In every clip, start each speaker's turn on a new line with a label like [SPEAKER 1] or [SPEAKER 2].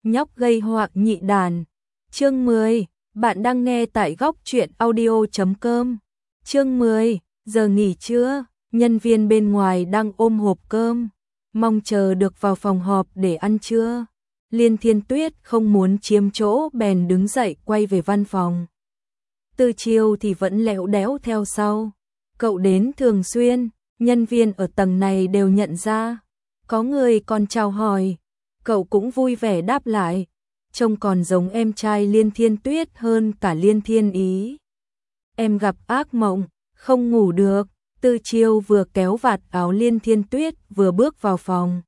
[SPEAKER 1] nhóc gây họa nhị đàn. Chương 10, bạn đang nghe tại góc truyện audio.com. Chương 10, giờ nghỉ trưa, nhân viên bên ngoài đang ôm hộp cơm, mong chờ được vào phòng họp để ăn trưa. Liên Thiên Tuyết không muốn chiếm chỗ bèn đứng dậy quay về văn phòng. Tư Chiêu thì vẫn lẽo đẽo theo sau. Cậu đến thường xuyên, nhân viên ở tầng này đều nhận ra. Có người còn chào hỏi, cậu cũng vui vẻ đáp lại. Trông còn giống em trai Liên Thiên Tuyết hơn cả Liên Thiên Ý. Em gặp ác mộng, không ngủ được. Tư Chiêu vừa kéo vạt áo Liên Thiên Tuyết vừa bước vào phòng.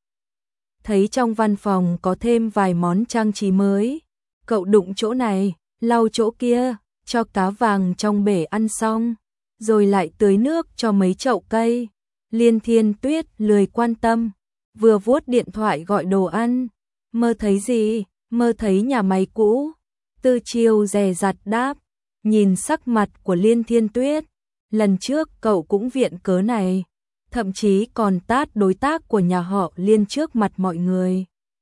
[SPEAKER 1] Thấy trong văn phòng có thêm vài món trang trí mới. Cậu đụng chỗ này, lau chỗ kia, cho cá vàng trong bể ăn xong, rồi lại tưới nước cho mấy chậu cây. Liên Thiên Tuyết lười quan tâm, vừa vuốt điện thoại gọi đồ ăn. Mơ thấy gì? Mơ thấy nhà máy cũ. Tư Chiêu dè dặt đáp, nhìn sắc mặt của Liên Thiên Tuyết. Lần trước cậu cũng viện cớ này, thậm chí còn tát đối tác của nhà họ Liên trước mặt mọi người.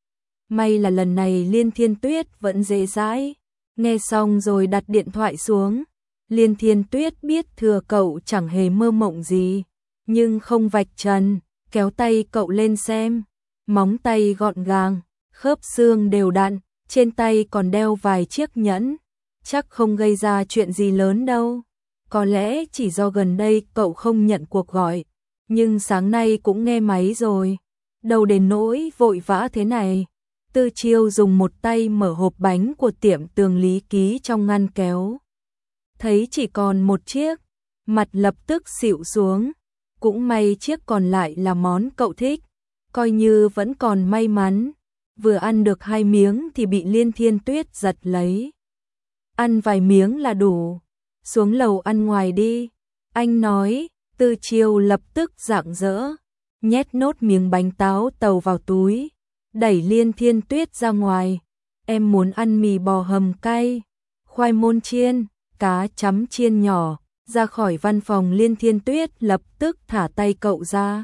[SPEAKER 1] May là lần này Liên Thiên Tuyết vẫn dễ dãi. Nghe xong rồi đặt điện thoại xuống. Liên Thiên Tuyết biết thừa cậu chẳng hề mơ mộng gì, nhưng không vạch trần, kéo tay cậu lên xem. Móng tay gọn gàng, khớp xương đều đặn, trên tay còn đeo vài chiếc nhẫn. Chắc không gây ra chuyện gì lớn đâu. Có lẽ chỉ do gần đây cậu không nhận cuộc gọi, nhưng sáng nay cũng nghe máy rồi. Đâu đến nỗi vội vã thế này. Tư Chiêu dùng một tay mở hộp bánh của tiệm Tường Lý ký trong ngăn kéo. Thấy chỉ còn một chiếc, mặt lập tức xịu xuống. Cũng may chiếc còn lại là món cậu thích, coi như vẫn còn may mắn. Vừa ăn được 2 miếng thì bị Liên Thiên Tuyết giật lấy. Ăn vài miếng là đủ, xuống lầu ăn ngoài đi. Anh nói. Tư Chiêu lập tức rạng rỡ, nhét nốt miếng bánh táo tàu vào túi, đẩy Liên Thiên Tuyết ra ngoài. Em muốn ăn mì bò hầm cay, khoai môn chiên, cá chấm chiên nhỏ. Ra khỏi văn phòng Liên Thiên Tuyết lập tức thả tay cậu ra.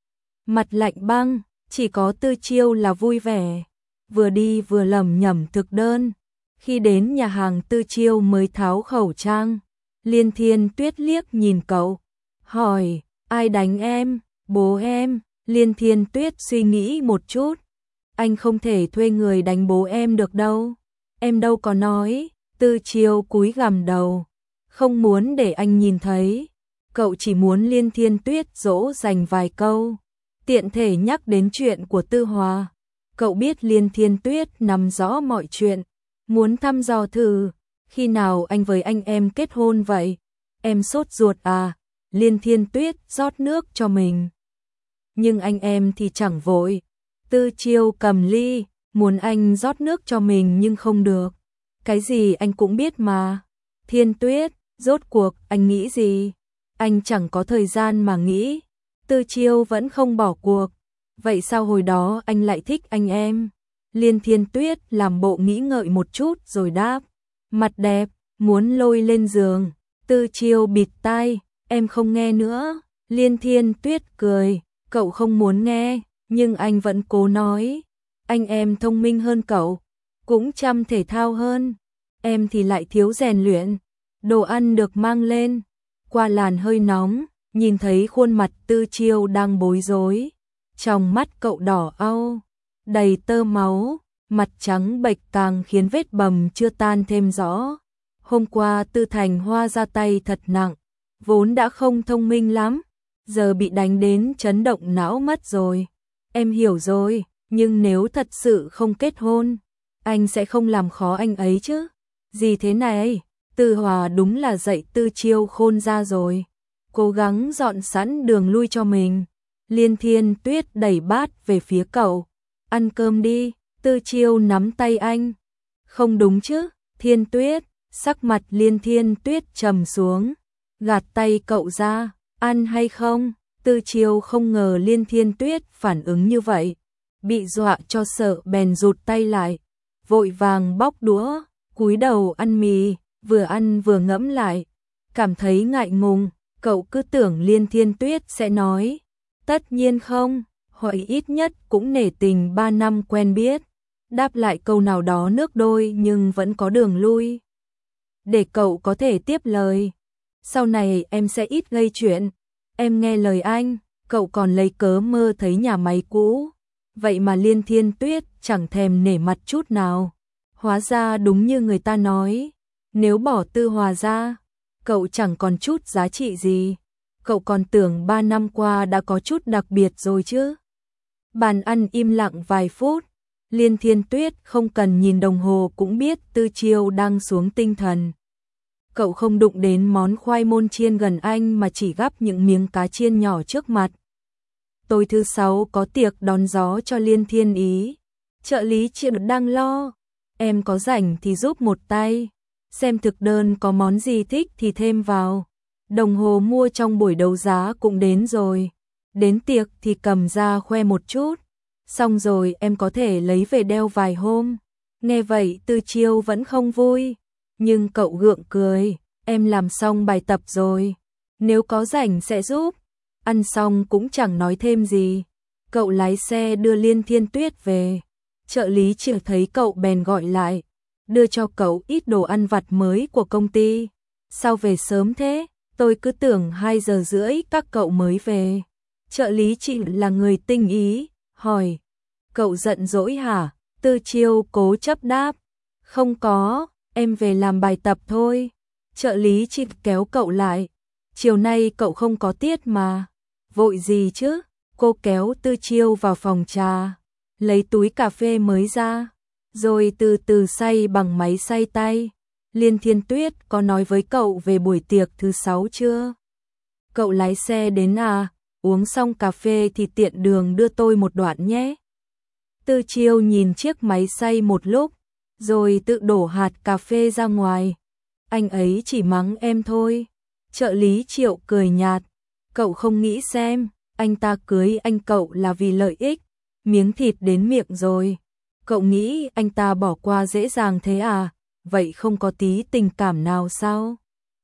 [SPEAKER 1] Mặt lạnh băng, chỉ có Tư Chiêu là vui vẻ, vừa đi vừa lẩm nhẩm thực đơn. Khi đến nhà hàng Tư Chiêu mới tháo khẩu trang. Liên Thiên Tuyết liếc nhìn cậu, hỏi, ai đánh em? Bố em. Liên Thiên Tuyết suy nghĩ một chút. Anh không thể thuê người đánh bố em được đâu. Em đâu có nói. Tư Chiêu cúi gằm đầu, không muốn để anh nhìn thấy. Cậu chỉ muốn Liên Thiên Tuyết dỗ dành vài câu, tiện thể nhắc đến chuyện của Tư Hòa. Cậu biết Liên Thiên Tuyết nắm rõ mọi chuyện, muốn thăm dò thử, khi nào anh với anh em kết hôn vậy? Em sốt ruột à? Liên Thiên Tuyết rót nước cho mình. Nhưng anh em thì chẳng vội. Tư Chiêu cầm ly, muốn anh rót nước cho mình nhưng không được. Cái gì anh cũng biết mà. Thiên Tuyết, rốt cuộc anh nghĩ gì? Anh chẳng có thời gian mà nghĩ. Tư Chiêu vẫn không bỏ cuộc. Vậy sao hồi đó anh lại thích anh em? Liên Thiên Tuyết làm bộ nghĩ ngợi một chút rồi đáp. Mặt đẹp, muốn lôi lên giường. Tư Chiêu bịt tai, em không nghe nữa. Liên Thiên Tuyết cười, cậu không muốn nghe, nhưng anh vẫn cố nói. Anh em thông minh hơn cậu, cũng chăm thể thao hơn. Em thì lại thiếu rèn luyện. Đồ ăn được mang lên. Qua làn hơi nóng, nhìn thấy khuôn mặt Tư Chiêu đang bối rối. Trong mắt cậu đỏ au, đầy tơ máu, mặt trắng bệch càng khiến vết bầm chưa tan thêm rõ. Hôm qua Tư Thành Hoa ra tay thật nặng, vốn đã không thông minh lắm, giờ bị đánh đến chấn động não mất rồi. Em hiểu rồi, nhưng nếu thật sự không kết hôn, anh sẽ không làm khó anh ấy chứ. Gì thế này? Tư Hòa đúng là dạy Tư Chiêu khôn ra rồi, cố gắng dọn sẵn đường lui cho mình. Liên Thiên Tuyết đẩy bát về phía cậu. Ăn cơm đi. Tư Chiêu nắm tay anh. Không đúng chứ, Thiên Tuyết. Sắc mặt Liên Thiên Tuyết trầm xuống, gạt tay cậu ra. Ăn hay không? Tư Chiêu không ngờ Liên Thiên Tuyết phản ứng như vậy, bị dọa cho sợ bèn rụt tay lại, vội vàng bóc đũa, cúi đầu ăn mì, vừa ăn vừa ngẫm lại, cảm thấy ngại ngùng. Cậu cứ tưởng Liên Thiên Tuyết sẽ nói, tất nhiên không, hoặc ít nhất cũng nể tình 3 năm quen biết. đáp lại câu nào đó nước đôi nhưng vẫn có đường lui. Để cậu có thể tiếp lời. Sau này em sẽ ít gây chuyện. Em nghe lời anh, cậu còn lấy cớ mơ thấy nhà máy cũ. Vậy mà Liên Thiên Tuyết chẳng thèm nể mặt chút nào. Hóa ra đúng như người ta nói, nếu bỏ Tư Hòa ra, cậu chẳng còn chút giá trị gì. Cậu còn tưởng 3 năm qua đã có chút đặc biệt rồi chứ. Bàn ăn im lặng vài phút, Liên Thiên Tuyết không cần nhìn đồng hồ cũng biết Tư Chiêu đang xuống tinh thần. Cậu không đụng đến món khoai môn chiên gần anh mà chỉ gắp những miếng cá chiên nhỏ trước mặt. Tối thứ 6 có tiệc đón gió cho Liên Thiên Ý. Trợ lý Triệu đang lo. Em có rảnh thì giúp một tay. Xem thực đơn có món gì thích thì thêm vào. Đồng hồ mua trong buổi đấu giá cũng đến rồi. Đến tiệc thì cầm ra khoe một chút. Xong rồi em có thể lấy về đeo vài hôm. Nghe vậy Tư Chiêu vẫn không vui. Nhưng cậu gượng cười. Em làm xong bài tập rồi. Nếu có rảnh sẽ giúp. Ăn xong cũng chẳng nói thêm gì. Cậu lái xe đưa Liên Thiên Tuyết về. Trợ lý Triệu thấy cậu bèn gọi lại. Đưa cho cậu ít đồ ăn vặt mới của công ty. Sao về sớm thế? Tôi cứ tưởng 2 giờ rưỡi các cậu mới về. Trợ lý Triệu là người tinh ý. Hỏi. Cậu giận dỗi hả? Tư Chiêu cố chấp đáp. Không có, em về làm bài tập thôi. Trợ lý Triệu kéo cậu lại. Chiều nay cậu không có tiết mà. Vội gì chứ? Cô kéo Tư Chiêu vào phòng trà. Lấy túi cà phê mới ra. Rồi từ từ xay bằng máy xay tay. Liên Thiên Tuyết có nói với cậu về buổi tiệc thứ 6 chưa? Cậu lái xe đến à? Uống xong cà phê thì tiện đường đưa tôi một đoạn nhé. Tư Chiêu nhìn chiếc máy xay một lúc, rồi tự đổ hạt cà phê ra ngoài. Anh ấy chỉ mắng em thôi. Trợ lý Triệu cười nhạt. Cậu không nghĩ xem, anh ta cưới anh cậu là vì lợi ích. Miếng thịt đến miệng rồi. Cậu nghĩ anh ta bỏ qua dễ dàng thế à? Vậy không có tí tình cảm nào sao?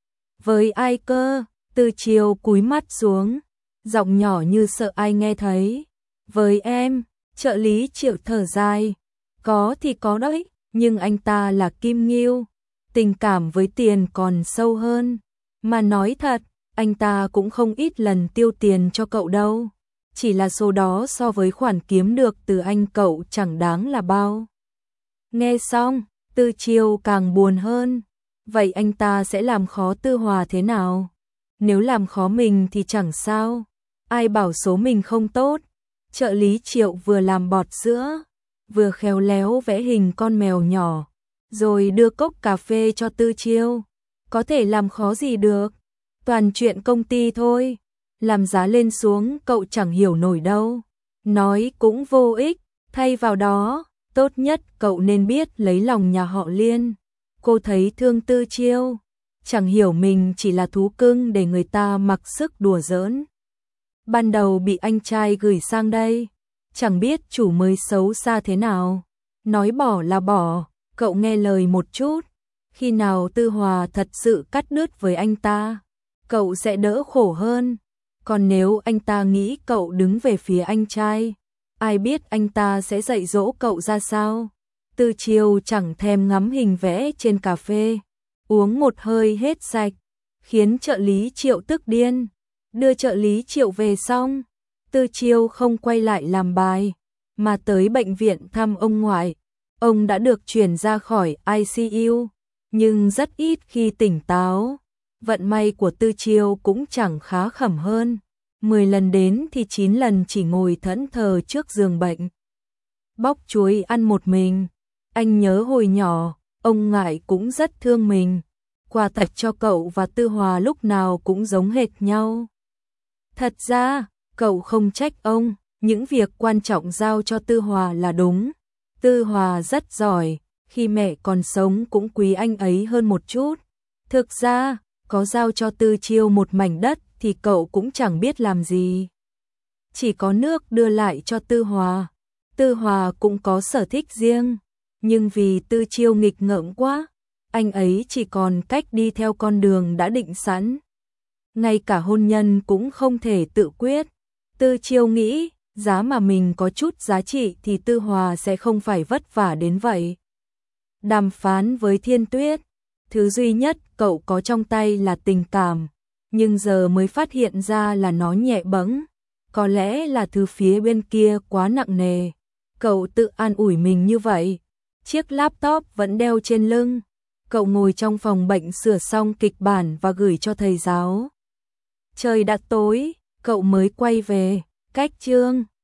[SPEAKER 1] Với ai cơ? Tư Chiêu cúi mắt xuống, giọng nhỏ như sợ ai nghe thấy. Với em. Trợ lý Triệu thở dài. Có thì có đấy, nhưng anh ta là Kim Nghiêu. Tình cảm với tiền còn sâu hơn. Mà nói thật, anh ta cũng không ít lần tiêu tiền cho cậu đâu. Chỉ là số đó so với khoản kiếm được từ anh cậu chẳng đáng là bao. Nghe xong, Tư Chiêu càng buồn hơn. Vậy anh ta sẽ làm khó Tư Hòa thế nào? Nếu làm khó mình thì chẳng sao. Ai bảo số mình không tốt. Trợ lý Triệu vừa làm bọt sữa, vừa khéo léo vẽ hình con mèo nhỏ, rồi đưa cốc cà phê cho Tư Chiêu. Có thể làm khó gì được, toàn chuyện công ty thôi. Làm giá lên xuống cậu chẳng hiểu nổi đâu. Nói cũng vô ích, thay vào đó, tốt nhất cậu nên biết lấy lòng nhà họ Liên. Cô thấy thương Tư Chiêu, chẳng hiểu mình chỉ là thú cưng để người ta mặc sức đùa giỡn. Ban đầu bị anh trai gửi sang đây, chẳng biết chủ mới xấu xa thế nào. Nói bỏ là bỏ, cậu nghe lời một chút. Khi nào Tư Hòa thật sự cắt đứt với anh ta, cậu sẽ đỡ khổ hơn. Còn nếu anh ta nghĩ cậu đứng về phía anh trai, ai biết anh ta sẽ dạy dỗ cậu ra sao. Tư Chiêu chẳng thèm ngắm hình vẽ trên cà phê, uống một hơi hết sạch, khiến trợ lý Triệu tức điên. Đưa trợ lý Triệu về xong, Tư Chiêu không quay lại làm bài, mà tới bệnh viện thăm ông ngoại. Ông đã được chuyển ra khỏi ICU, nhưng rất ít khi tỉnh táo. Vận may của Tư Chiêu cũng chẳng khá khẩm hơn. 10 lần đến thì 9 lần chỉ ngồi thẫn thờ trước giường bệnh. Bóc chuối ăn một mình. Anh nhớ hồi nhỏ, ông ngoại cũng rất thương mình. Quà tặng cho cậu và Tư Hòa lúc nào cũng giống hệt nhau. Thật ra, cậu không trách ông, những việc quan trọng giao cho Tư Hòa là đúng. Tư Hòa rất giỏi, khi mẹ còn sống cũng quý anh ấy hơn một chút. Thực ra, có giao cho Tư Chiêu một mảnh đất thì cậu cũng chẳng biết làm gì. Chỉ có nước đưa lại cho Tư Hòa. Tư Hòa cũng có sở thích riêng, nhưng vì Tư Chiêu nghịch ngợm quá, anh ấy chỉ còn cách đi theo con đường đã định sẵn. Ngay cả hôn nhân cũng không thể tự quyết. Tư Chiêu nghĩ, giá mà mình có chút giá trị thì Tư Hòa sẽ không phải vất vả đến vậy. Đàm phán với Thiên Tuyết, thứ duy nhất cậu có trong tay là tình cảm, nhưng giờ mới phát hiện ra là nó nhẹ bẫng, có lẽ là thứ phía bên kia quá nặng nề. Cậu tự an ủi mình như vậy. Chiếc laptop vẫn đeo trên lưng. Cậu ngồi trong phòng bệnh sửa xong kịch bản và gửi cho thầy giáo. Trời đã tối, cậu mới quay về. Cách chương